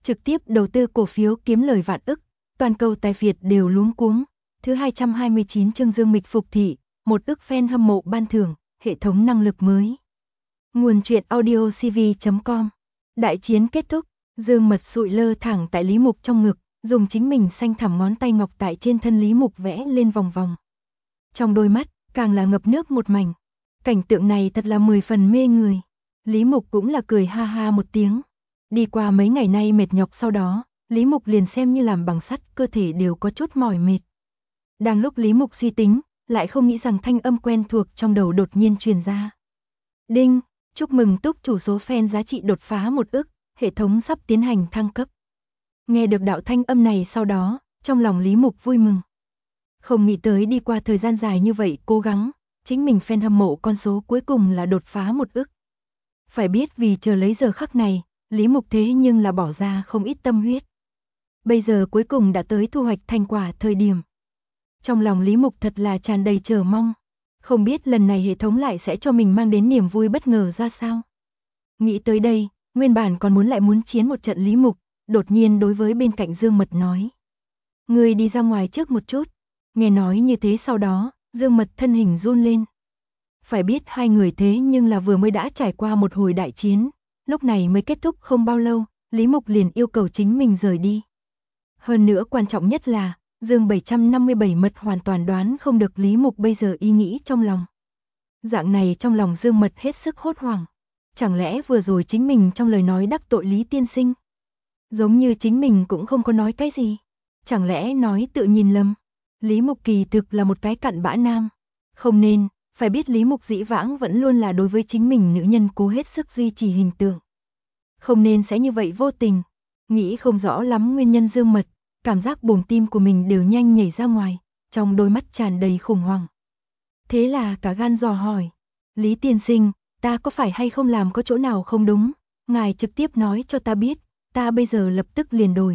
trực tiếp đầu tư cổ phiếu kiếm lời vạn ức, toàn cầu tài Việt đều luống cuống. Thứ 229 chương Dương Mịch phục thị, 1 ức fan hâm mộ ban thưởng, hệ thống năng lực mới. Nguồn truyện audio cv.com. Đại chiến kết thúc, Dương Mật sụi lơ thẳng tại Lý Mục trong ngực, dùng chính mình xanh thẳm ngón tay ngọc tại trên thân Lý Mục vẽ lên vòng vòng. Trong đôi mắt, càng là ngập nước một mảnh. Cảnh tượng này thật là 10 phần mê người. Lý Mục cũng là cười ha ha một tiếng. Đi qua mấy ngày nay mệt nhọc sau đó, Lý Mục liền xem như làm bằng sắt, cơ thể đều có chút mỏi mệt. Đang lúc Lý Mục suy tính, lại không nghĩ rằng thanh âm quen thuộc trong đầu đột nhiên truyền ra. Đinh, chúc mừng túc chủ số fan giá trị đột phá 1 ức, hệ thống sắp tiến hành thăng cấp. Nghe được đạo thanh âm này sau đó, trong lòng Lý Mục vui mừng. Không nghĩ tới đi qua thời gian dài như vậy cố gắng, chính mình fan hâm mộ con số cuối cùng là đột phá 1 ức. Phải biết vì chờ lấy giờ khắc này, Lý Mục thế nhưng là bỏ ra không ít tâm huyết. Bây giờ cuối cùng đã tới thu hoạch thành quả thời điểm. Trong lòng Lý Mục thật là tràn đầy chờ mong. Không biết lần này hệ thống lại sẽ cho mình mang đến niềm vui bất ngờ ra sao. Nghĩ tới đây, nguyên bản còn muốn chiến một trận Lý Mục, đột nhiên đối với bên cạnh Dương Mật nói. Người đi ra ngoài trước một chút. Nghe nói như thế sau đó, Dương Mật thân hình run lên. Phải biết hai người thế nhưng là vừa mới đã trải qua một hồi đại chiến, lúc này mới kết thúc không bao lâu, Lý Mục liền yêu cầu chính mình rời đi. Hơn nữa quan trọng nhất là, Dương 757 Mật hoàn toàn đoán không được Lý Mục bây giờ ý nghĩ trong lòng. Dạng này trong lòng Dương Mật hết sức hốt hoảng. Chẳng lẽ vừa rồi chính mình trong lời nói đắc tội Lý tiên sinh? Giống như chính mình cũng không có nói cái gì. Chẳng lẽ nói tự nhìn lầm? Lý Mục kỳ thực là một cái cặn bã nam. Không nên, phải biết Lý Mục dĩ vãng vẫn luôn là đối với chính mình nữ nhân cố hết sức duy trì hình tượng. Không nên sẽ như vậy vô tình. Nghĩ không rõ lắm nguyên nhân Dương Mật, cảm giác buồng tim của mình đều nhanh nhảy ra ngoài, trong đôi mắt tràn đầy khủng hoảng. Thế là cả gan dò hỏi, Lý tiên sinh, ta có phải hay không làm có chỗ nào không đúng, ngài trực tiếp nói cho ta biết, ta bây giờ lập tức liền đổi.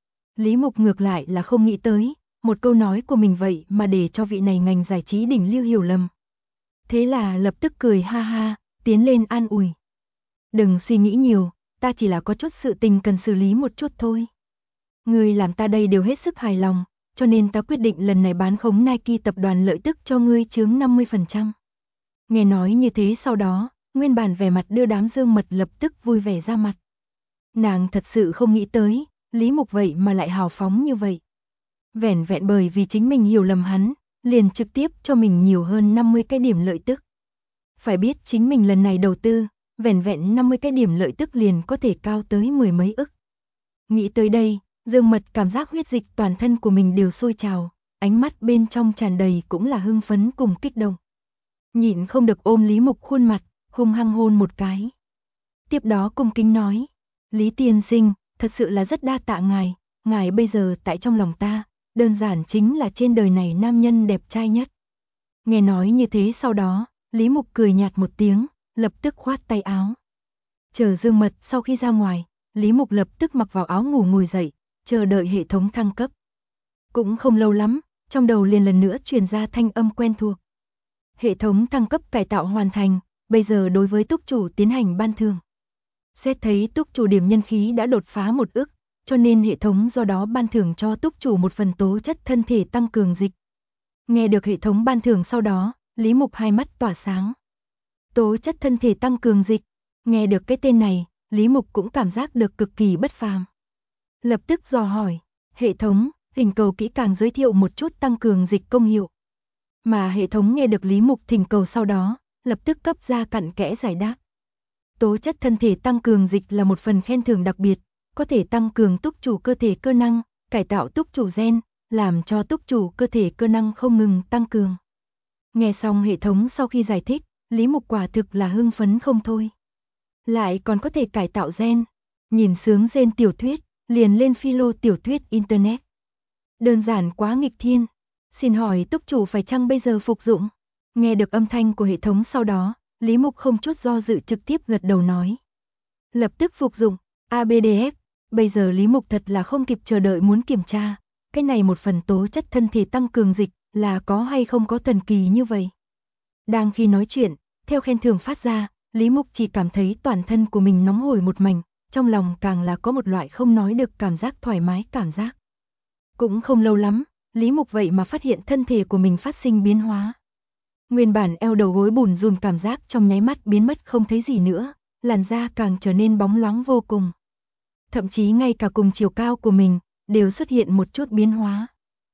Lý Mục ngược lại là không nghĩ tới, một câu nói của mình vậy mà để cho vị này ngành giải trí đỉnh lưu hiểu lầm. Thế là lập tức cười ha ha, tiến lên an ủi. Đừng suy nghĩ nhiều, ta chỉ là có chút sự tình cần xử lý một chút thôi. Ngươi làm ta đây đều hết sức hài lòng, cho nên ta quyết định lần này bán khống Nike tập đoàn lợi tức cho ngươi chướng 50%. Nghe nói như thế sau đó, nguyên bản vẻ mặt đưa đám Dương Mật lập tức vui vẻ ra mặt. Nàng thật sự không nghĩ tới, Lý Mục vậy mà lại hào phóng như vậy. Vẻn vẹn bởi vì chính mình hiểu lầm hắn, liền trực tiếp cho mình nhiều hơn 50 cái điểm lợi tức. Phải biết chính mình lần này đầu tư, vẻn vẹn 50 cái điểm lợi tức liền có thể cao tới 10 mấy ức. Nghĩ tới đây, Dương Mật cảm giác huyết dịch toàn thân của mình đều sôi trào, ánh mắt bên trong tràn đầy cũng là hưng phấn cùng kích động. Nhịn không được ôm Lý Mục khuôn mặt, hung hăng hôn một cái. Tiếp đó cung kính nói, Lý tiên sinh, thật sự là rất đa tạ ngài bây giờ tại trong lòng ta, đơn giản chính là trên đời này nam nhân đẹp trai nhất. Nghe nói như thế sau đó, Lý Mục cười nhạt một tiếng, lập tức khoát tay áo. Chờ Dương Mật sau khi ra ngoài, Lý Mục lập tức mặc vào áo ngủ ngồi dậy, chờ đợi hệ thống thăng cấp. Cũng không lâu lắm, trong đầu liền lần nữa truyền ra thanh âm quen thuộc. Hệ thống thăng cấp cải tạo hoàn thành, bây giờ đối với túc chủ tiến hành ban thưởng. Xét thấy túc chủ điểm nhân khí đã đột phá 1 ức, cho nên hệ thống do đó ban thưởng cho túc chủ một phần tố chất thân thể tăng cường dịch. Nghe được hệ thống ban thưởng sau đó, Lý Mục hai mắt tỏa sáng. Tố chất thân thể tăng cường dịch, nghe được cái tên này, Lý Mục cũng cảm giác được cực kỳ bất phàm. Lập tức dò hỏi, hệ thống, thỉnh cầu kỹ càng giới thiệu một chút tăng cường dịch công hiệu. Mà hệ thống nghe được Lý Mục thỉnh cầu sau đó, lập tức cấp ra cặn kẽ giải đáp. Tố chất thân thể tăng cường dịch là một phần khen thưởng đặc biệt, có thể tăng cường túc chủ cơ thể cơ năng, cải tạo túc chủ gen, làm cho túc chủ cơ thể cơ năng không ngừng tăng cường. Nghe xong hệ thống sau khi giải thích, Lý Mục quả thực là hưng phấn không thôi. Lại còn có thể cải tạo gen, nhìn sướng gen tiểu thuyết, liền lên philo tiểu thuyết internet. Đơn giản quá nghịch thiên, xin hỏi túc chủ phải chăng bây giờ phục dụng? Nghe được âm thanh của hệ thống sau đó, Lý Mục không chút do dự trực tiếp gật đầu nói. Lập tức phục dụng, ABDF, bây giờ Lý Mục thật là không kịp chờ đợi muốn kiểm tra, cái này một phần tố chất thân thể tăng cường dịch là có hay không có thần kỳ như vậy. Đang khi nói chuyện, theo khen thưởng phát ra, Lý Mục chỉ cảm thấy toàn thân của mình nóng hổi một mảnh, trong lòng càng là có một loại không nói được cảm giác thoải mái cảm giác. Cũng không lâu lắm, Lý Mục vậy mà phát hiện thân thể của mình phát sinh biến hóa. Nguyên bản eo đầu gối bùn rùn cảm giác trong nháy mắt biến mất không thấy gì nữa, làn da càng trở nên bóng loáng vô cùng. Thậm chí ngay cả cùng chiều cao của mình, đều xuất hiện một chút biến hóa.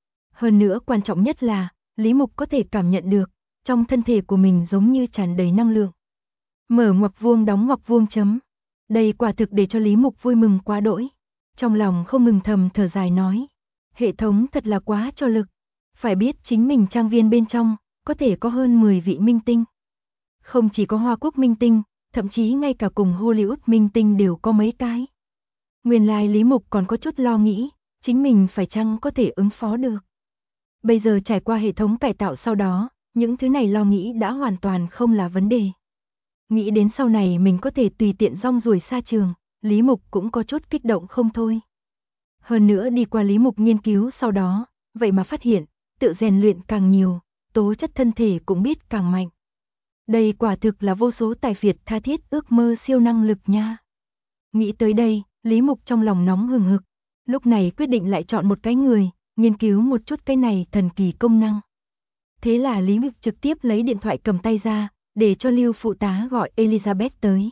Hơn nữa quan trọng nhất là, Lý Mục có thể cảm nhận được, trong thân thể của mình giống như tràn đầy năng lượng. Mở ngoặc vuông đóng ngoặc vuông chấm. Đây quả thực để cho Lý Mục vui mừng quá đỗi. Trong lòng không ngừng thầm thở dài nói. Hệ thống thật là quá cho lực. Phải biết chính mình trang viên bên trong, có thể có hơn 10 vị minh tinh. Không chỉ có Hoa Quốc minh tinh, thậm chí ngay cả cùng Hollywood minh tinh đều có mấy cái. Nguyên lai Lý Mục còn có chút lo nghĩ, chính mình phải chăng có thể ứng phó được. Bây giờ trải qua hệ thống cải tạo sau đó, những thứ này lo nghĩ đã hoàn toàn không là vấn đề. Nghĩ đến sau này mình có thể tùy tiện rong ruổi xa trường, Lý Mục cũng có chút kích động không thôi. Hơn nữa đi qua Lý Mục nghiên cứu sau đó, vậy mà phát hiện, tự rèn luyện càng nhiều, tố chất thân thể cũng biết càng mạnh. Đây quả thực là vô số tài phiệt tha thiết ước mơ siêu năng lực nha. Nghĩ tới đây, Lý Mục trong lòng nóng hừng hực, lúc này quyết định lại chọn một cái người, nghiên cứu một chút cái này thần kỳ công năng. Thế là Lý Mục trực tiếp lấy điện thoại cầm tay ra, để cho Lưu phụ tá gọi Elizabeth tới.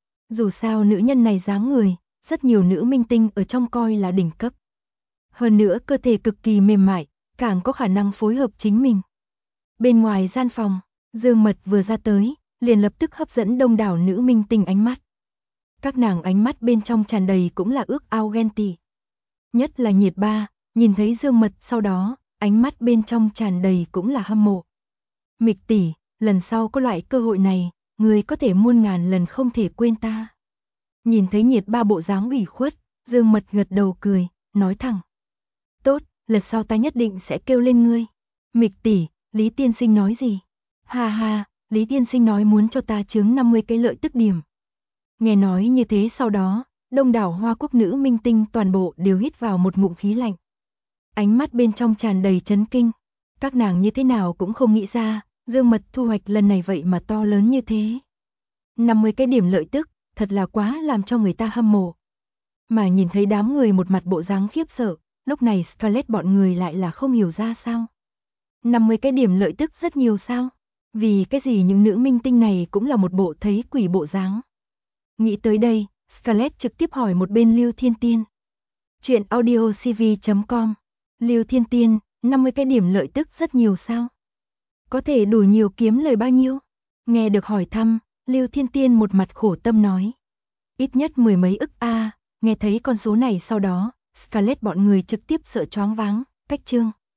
Dù sao nữ nhân này dáng người, rất nhiều nữ minh tinh ở trong coi là đỉnh cấp. Hơn nữa cơ thể cực kỳ mềm mại, càng có khả năng phối hợp chính mình. Bên ngoài gian phòng, Dương Mật vừa ra tới, liền lập tức hấp dẫn đông đảo nữ minh tinh ánh mắt. Các nàng ánh mắt bên trong tràn đầy cũng là ước ao ghen tị. Nhất là Nhiệt Ba, nhìn thấy Dương Mật sau đó, ánh mắt bên trong tràn đầy cũng là hâm mộ. Mịch tỷ, lần sau có loại cơ hội này, người có thể muôn ngàn lần không thể quên ta. Nhìn thấy Nhiệt Ba bộ dáng ủy khuất, Dương Mật gật đầu cười, nói thẳng. Tốt, lần sau ta nhất định sẽ kêu lên ngươi. Mịch tỷ, Lý tiên sinh nói gì? Ha ha, Lý tiên sinh nói muốn cho ta chướng 50 cái lợi tức điểm. Nghe nói như thế sau đó, đông đảo Hoa Quốc nữ minh tinh toàn bộ đều hít vào một ngụm khí lạnh. Ánh mắt bên trong tràn đầy chấn kinh. Các nàng như thế nào cũng không nghĩ ra, Dương Mật thu hoạch lần này vậy mà to lớn như thế. 50 cái điểm lợi tức, thật là quá làm cho người ta hâm mộ. Mà nhìn thấy đám người một mặt bộ dáng khiếp sợ, lúc này Scarlett bọn người lại là không hiểu ra sao. 50 cái điểm lợi tức rất nhiều sao? Vì cái gì những nữ minh tinh này cũng là một bộ thấy quỷ bộ dáng. Nghĩ tới đây, Scarlett trực tiếp hỏi một bên Lưu Thiên Tiên. Chuyện audiocv.com. Lưu Thiên Tiên, 50 cái điểm lợi tức rất nhiều sao? Có thể đủ nhiều kiếm lời bao nhiêu? Nghe được hỏi thăm, Lưu Thiên Tiên một mặt khổ tâm nói. Ít nhất 10 mấy ức a. Nghe thấy con số này sau đó, Scarlett bọn người trực tiếp sợ choáng váng, cách chương.